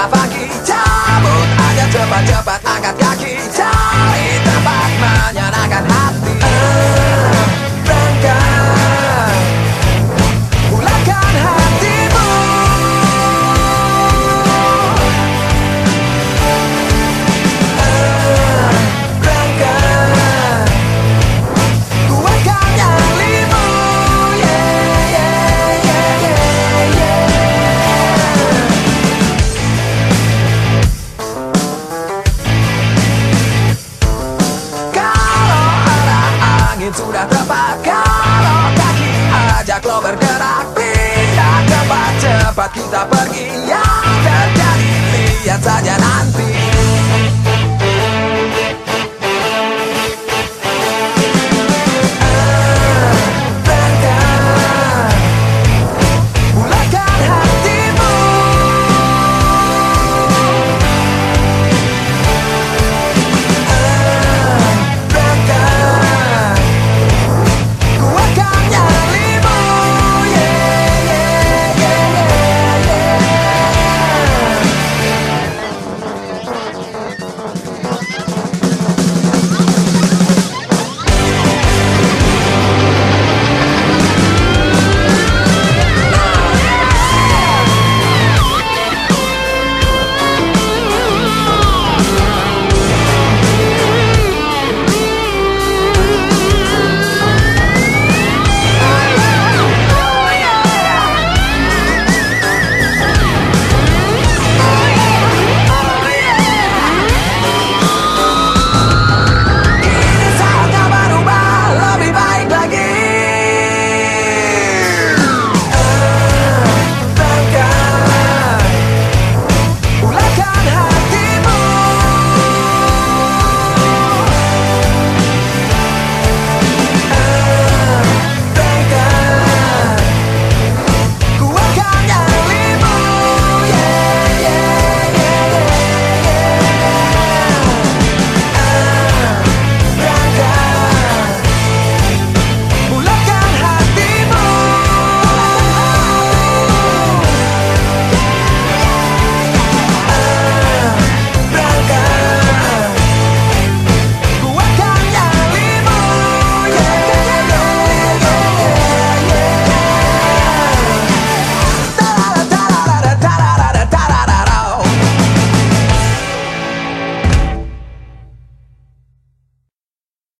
sudah pagi, cabut aja cepat-cepat, angkat kaki, cari tempat menyenangkan hati. Berangkat, mulakan hatimu. Berangkat, kuatkan nyalimu. Yeah, yeah, yeah, yeah, yeah. Kalau arah angin sudah tepat, kalau kaki ajak lo bergerak, pindah tempat, cepat kita pergi. Yang terjadi lihat saja nanti.